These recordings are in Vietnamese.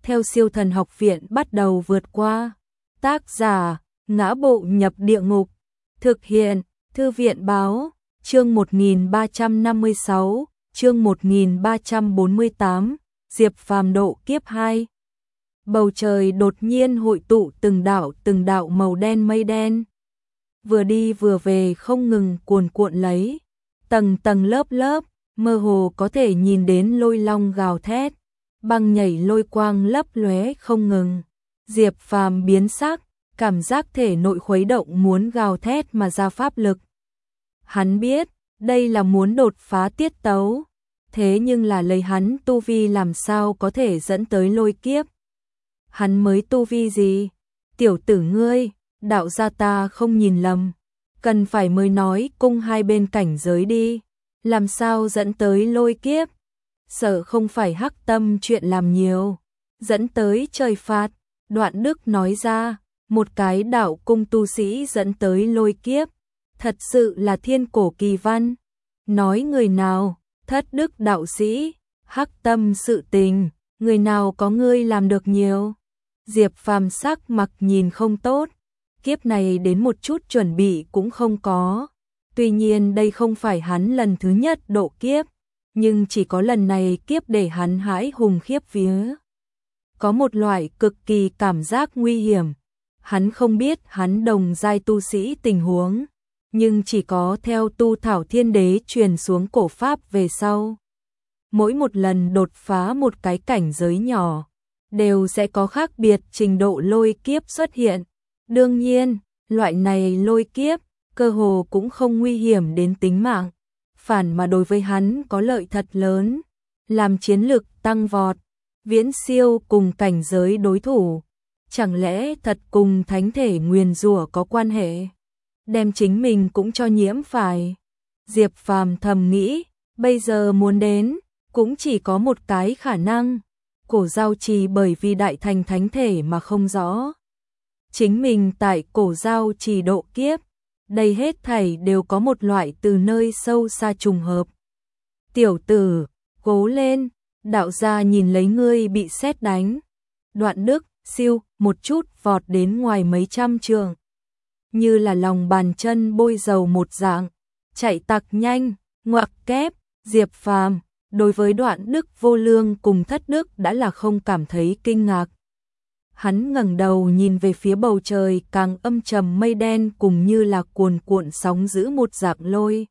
theo Siêu Thần Học Viện bắt đầu vượt qua. Tác giả: Ngã Bộ Nhập Địa Ngục. Thực hiện: Thư viện báo. Chương 1356, chương 1348, Diệp Phàm độ kiếp 2. Bầu trời đột nhiên hội tụ từng đạo màu đen mây đen. Vừa đi vừa về không ngừng cuồn cuộn lấy, tầng tầng lớp lớp, mơ hồ có thể nhìn đến lôi long gào thét, băng nhảy lôi quang lấp lóe không ngừng. Diệp Phàm biến sắc, cảm giác thể nội khuấy động muốn gào thét mà ra pháp lực. Hắn biết, đây là muốn đột phá tiết tấu, thế nhưng là lấy hắn tu vi làm sao có thể dẫn tới lôi kiếp. Hắn mới tu vi gì? Tiểu tử ngươi, đạo gia ta không nhìn lầm, cần phải mới nói cung hai bên cảnh giới đi, làm sao dẫn tới lôi kiếp? Sợ không phải hắc tâm chuyện làm nhiều, dẫn tới trời phạt. Đoạn Đức nói ra, một cái đạo cung tu sĩ dẫn tới lôi kiếp, thật sự là thiên cổ kỳ văn. Nói người nào? Thất đức đạo sĩ, hắc tâm sự tình, người nào có ngươi làm được nhiều? Diệp Phàm sắc mặt nhìn không tốt, kiếp này đến một chút chuẩn bị cũng không có. Tuy nhiên đây không phải hắn lần thứ nhất độ kiếp, nhưng chỉ có lần này kiếp để hắn hãi hùng khiếp vía. Có một loại cực kỳ cảm giác nguy hiểm, hắn không biết hắn đồng giai tu sĩ tình huống, nhưng chỉ có theo tu thảo thiên đế truyền xuống cổ pháp về sau. Mỗi một lần đột phá một cái cảnh giới nhỏ, đều sẽ có khác biệt trình độ lôi kiếp xuất hiện. Đương nhiên, loại này lôi kiếp, cơ hồ cũng không nguy hiểm đến tính mạng, phản mà đối với hắn có lợi thật lớn, làm chiến lực tăng vọt, viễn siêu cùng cảnh giới đối thủ. Chẳng lẽ thật cùng thánh thể nguyền rủa có quan hệ? Đem chính mình cũng cho nhiễm phải. Diệp Phàm thầm nghĩ, bây giờ muốn đến, cũng chỉ có một cái khả năng. Cổ Giao Trì bởi vì đại thành thánh thể mà không rõ. Chính mình tại Cổ Giao Trì độ kiếp, đây hết thảy đều có một loại từ nơi sâu xa trùng hợp. Tiểu tử, cố lên, đạo gia nhìn lấy ngươi bị sét đánh. Đoạn Đức, siêu, một chút vọt đến ngoài mấy trăm trường. Như là lòng bàn chân bôi dầu một dạng, chạy tặc nhanh, ngoặc kép. Diệp Phàm đối với Đoạn Đức vô lương cùng Thất Đức đã là không cảm thấy kinh ngạc. Hắn ngẩng đầu nhìn về phía bầu trời càng âm trầm mây đen cùng như là cuồn cuộn sóng dữ một dạng lôi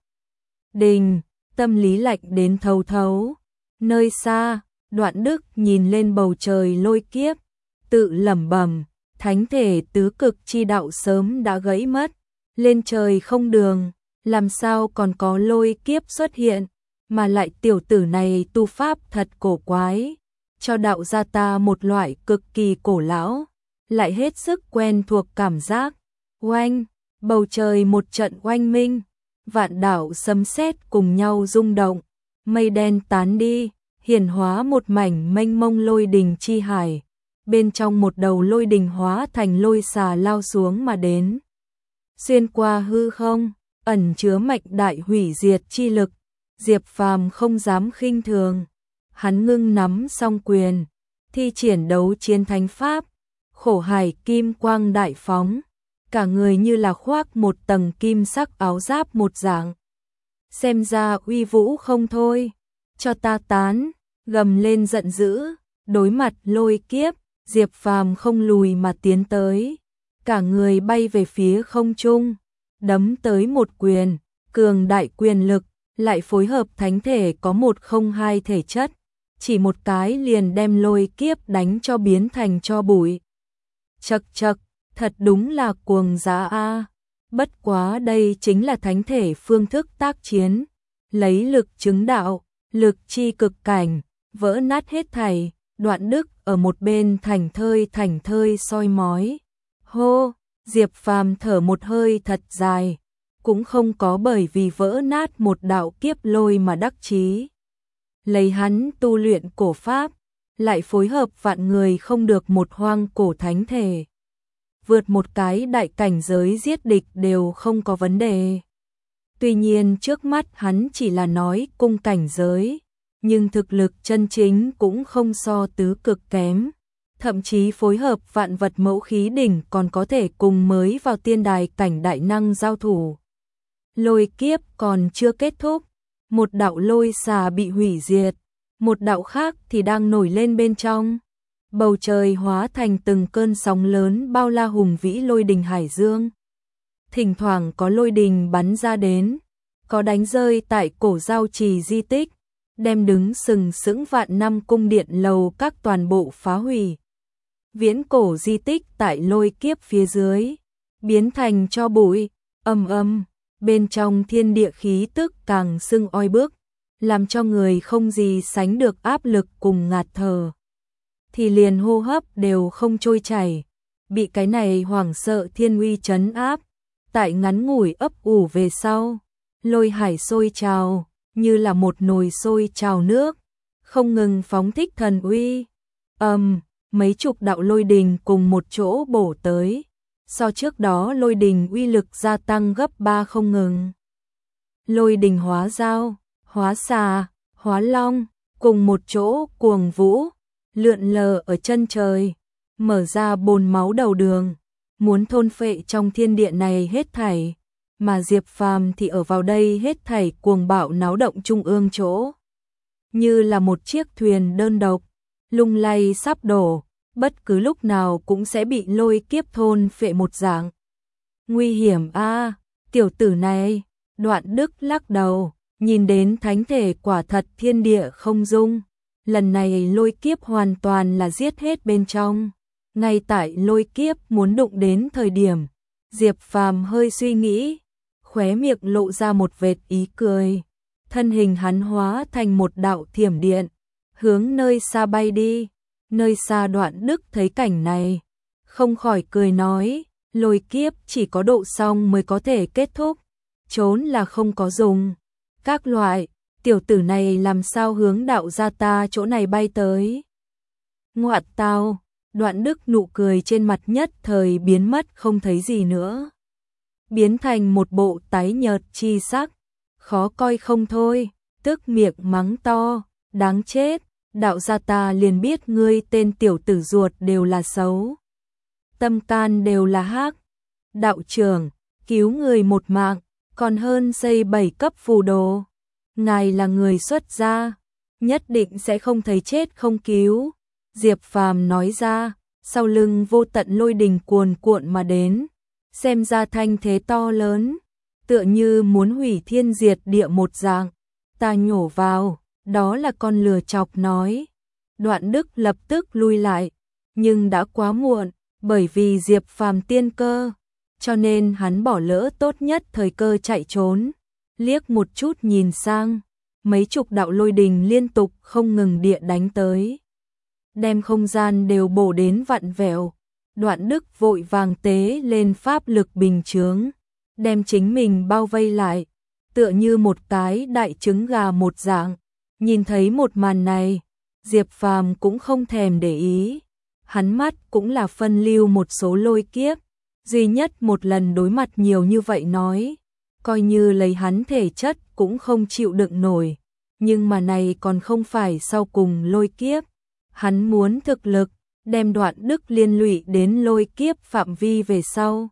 đình, tâm lý lạnh đến thấu thấu. Nơi xa, Đoạn Đức nhìn lên bầu trời lôi kiếp, tự lẩm bẩm, thánh thể tứ cực chi đạo sớm đã gãy mất, lên trời không đường, làm sao còn có lôi kiếp xuất hiện, mà lại tiểu tử này tu pháp thật cổ quái, cho đạo gia ta một loại cực kỳ cổ lão, lại hết sức quen thuộc cảm giác. Oanh, bầu trời một trận oanh minh, vạn đạo sấm sét cùng nhau rung động, mây đen tán đi, hiển hóa một mảnh mênh mông lôi đình chi hải. Bên trong một đầu lôi đình hóa thành lôi xà lao xuống mà đến. Xuyên qua hư không, ẩn chứa mạnh đại hủy diệt chi lực. Diệp Phàm không dám khinh thường. Hắn ngưng nắm song quyền, thi triển đấu chiến thánh pháp, khổ hải kim quang đại phóng. Cả người như là khoác một tầng kim sắc áo giáp một dạng. Xem ra uy vũ không thôi. Cho ta tán, gầm lên giận dữ, đối mặt lôi kiếp. Diệp Phàm không lùi mà tiến tới, cả người bay về phía không trung, đấm tới một quyền, cường đại quyền lực, lại phối hợp thánh thể có 102 thể chất, chỉ một cái liền đem lôi kiếp đánh cho biến thành tro bụi. Chậc chậc, thật đúng là cuồng giá a. Bất quá đây chính là thánh thể phương thức tác chiến, lấy lực chứng đạo, lực chi cực cảnh, vỡ nát hết thảy. Đoạn Đức ở một bên thành thơi soi mói. Hô, Diệp Phàm thở một hơi thật dài, cũng không có bởi vì vỡ nát một đạo kiếp lôi mà đắc chí. Lấy hắn tu luyện cổ pháp, lại phối hợp vạn người không được một hoang cổ thánh thể. Vượt một cái đại cảnh giới giết địch đều không có vấn đề. Tuy nhiên trước mắt hắn chỉ là nói cung cảnh giới, nhưng thực lực chân chính cũng không so tứ cực kém. thậm chí phối hợp vạn vật mẫu khí đỉnh còn có thể cùng mới vào tiên đài cảnh đại năng giao thủ. Lôi kiếp còn chưa kết thúc, một đạo lôi xà bị hủy diệt, một đạo khác thì đang nổi lên bên trong. Bầu trời hóa thành từng cơn sóng lớn bao la hùng vĩ lôi đình hải dương. Thỉnh thoảng có lôi đình bắn ra đến, có đánh rơi tại cổ giao trì di tích, đem đứng sừng sững vạn năm cung điện lầu các toàn bộ phá hủy. Viễn cổ di tích tại lôi kiếp phía dưới, biến thành tro bụi, ầm ầm, bên trong thiên địa khí tức càng sưng oi bức, làm cho người không gì sánh được áp lực cùng ngạt thở. Thì liền hô hấp đều không trôi chảy, bị cái này hoảng sợ thiên uy trấn áp, tại ngắn ngủi ấp ủ về sau, lôi hải sôi trào, như là một nồi sôi trào nước, không ngừng phóng thích thần uy. Mấy chục đạo lôi đình cùng một chỗ bổ tới, so trước đó lôi đình uy lực gia tăng gấp 3 không ngừng. Lôi đình hóa dao, hóa xà, hóa long, cùng một chỗ cuồng vũ, lượn lờ ở chân trời, mở ra bồn máu đầu đường, muốn thôn phệ trong thiên địa này hết thảy, mà Diệp Phàm thì ở vào đây hết thảy cuồng bạo náo động trung ương chỗ. Như là một chiếc thuyền đơn độc, lung lay sắp đổ, bất cứ lúc nào cũng sẽ bị lôi kiếp thôn phệ một dạng. Nguy hiểm a, tiểu tử này, Đoạn Đức lắc đầu, nhìn đến thánh thể quả thật thiên địa không dung. Lần này lôi kiếp hoàn toàn là giết hết bên trong. Ngay tại lôi kiếp muốn đụng đến thời điểm, Diệp Phàm hơi suy nghĩ, khóe miệng lộ ra một vệt ý cười. Thân hình hắn hóa thành một đạo thiểm điện, hướng nơi xa bay đi. Nơi xa Đoạn Đức thấy cảnh này, không khỏi cười nói, lôi kiếp chỉ có độ xong mới có thể kết thúc, trốn là không có dùng. Các loại, tiểu tử này làm sao hướng đạo gia ta chỗ này bay tới. Ngoạn tao, Đoạn Đức nụ cười trên mặt nhất thời biến mất không thấy gì nữa. Biến thành một bộ tái nhợt chi sắc, khó coi không thôi, tức miệng mắng to, đáng chết, đạo gia ta liền biết ngươi tên tiểu tử ruột đều là xấu. Tâm can đều là hắc. Đạo trưởng, cứu người một mạng, còn hơn xây 7 cấp phù đồ. Ngài là người xuất gia, nhất định sẽ không thấy chết không cứu. Diệp Phàm nói ra, sau lưng vô tận lôi đình cuồn cuộn mà đến, xem ra thanh thế to lớn, tựa như muốn hủy thiên diệt địa một dạng. Ta nhổ vào, đó là con lừa chọc nói. Đoạn Đức lập tức lui lại, nhưng đã quá muộn, bởi vì Diệp Phàm tiên cơ, cho nên hắn bỏ lỡ tốt nhất thời cơ chạy trốn. Liếc một chút nhìn sang, mấy chục đạo lôi đình liên tục không ngừng địa đánh tới, đem không gian đều bổ đến vặn vẹo. Đoạn Đức vội vàng tế lên pháp lực bình chướng, đem chính mình bao vây lại, tựa như một cái đại trứng gà một dạng. Nhìn thấy một màn này, Diệp Phàm cũng không thèm để ý, hắn mắt cũng là phân lưu một số lôi kiếp, duy nhất một lần đối mặt nhiều như vậy nói, coi như lấy hắn thể chất cũng không chịu đựng nổi, nhưng mà này còn không phải sau cùng lôi kiếp, hắn muốn thực lực, đem Đoạn Đức liên lụy đến lôi kiếp phạm vi về sau.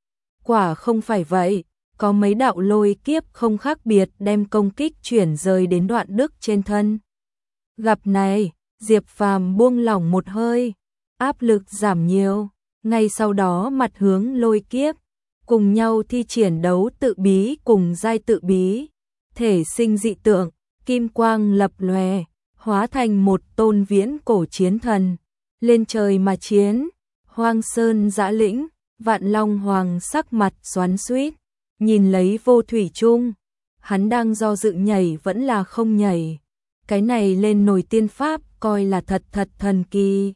Quả không phải vậy, có mấy đạo lôi kiếp không khác biệt đem công kích chuyển rời đến Đoạn Đức trên thân. Gặp này, Diệp Phàm buông lỏng một hơi, áp lực giảm nhiều, ngay sau đó mặt hướng lôi kiếp, cùng nhau thi triển đấu tự bí cùng giai tự bí, thể sinh dị tượng, kim quang lập lòe, hóa thành một tôn viễn cổ chiến thần, lên trời mà chiến. Hoang sơn dã lĩnh, Vạn Long Hoàng sắc mặt xoắn xuýt, nhìn lấy Vô Thủy Trung, hắn đang do dự nhảy vẫn là không nhảy. Cái này lên nồi tiên pháp coi là thật thần kỳ.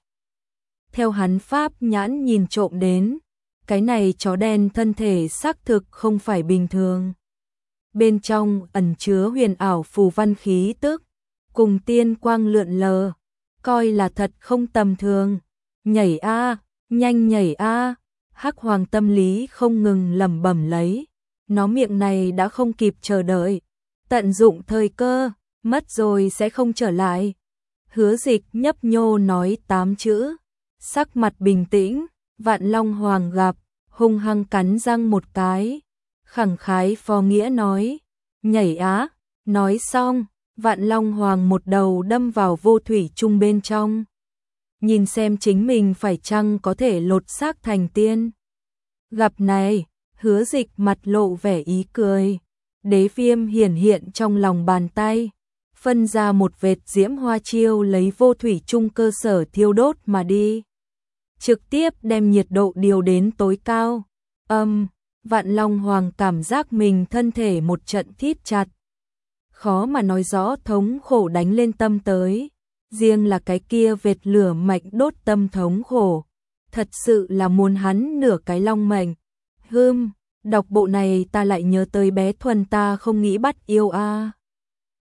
Theo hắn pháp nhãn nhìn trộm đến, cái này chó đen thân thể xác thực không phải bình thường. Bên trong ẩn chứa huyền ảo phù văn khí tức, cùng tiên quang lượn lờ, coi là thật không tầm thường. Nhảy a, nhanh nhảy a. Hắc Hoàng tâm lý không ngừng lẩm bẩm lấy, nó miệng này đã không kịp chờ đợi, tận dụng thời cơ, mất rồi sẽ không trở lại. Hứa Dịch nhấp nhô nói 8 chữ, sắc mặt bình tĩnh, Vạn Long Hoàng gặp, hung hăng cắn răng một cái, khẳng khái phò nghĩa nói, nhảy á, nói xong, Vạn Long Hoàng một đầu đâm vào vô thủy chung bên trong. Nhìn xem chính mình phải chăng có thể lột xác thành tiên. Gặp này, Hứa Dịch mặt lộ vẻ ý cười, đế viêm hiển hiện trong lòng bàn tay, phân ra một vệt diễm hoa chiêu lấy vô thủy chung cơ sở thiêu đốt mà đi. Trực tiếp đem nhiệt độ điều đến tối cao. Vạn Long Hoàng cảm giác mình thân thể một trận thít chặt. Khó mà nói rõ thống khổ đánh lên tâm tới. Riêng là cái kia vệt lửa mạnh đốt tâm thống khổ. Thật sự là muốn hắn nửa cái long mệnh. Đọc bộ này ta lại nhớ tới bé Thuần ta không nghĩ bắt yêu a.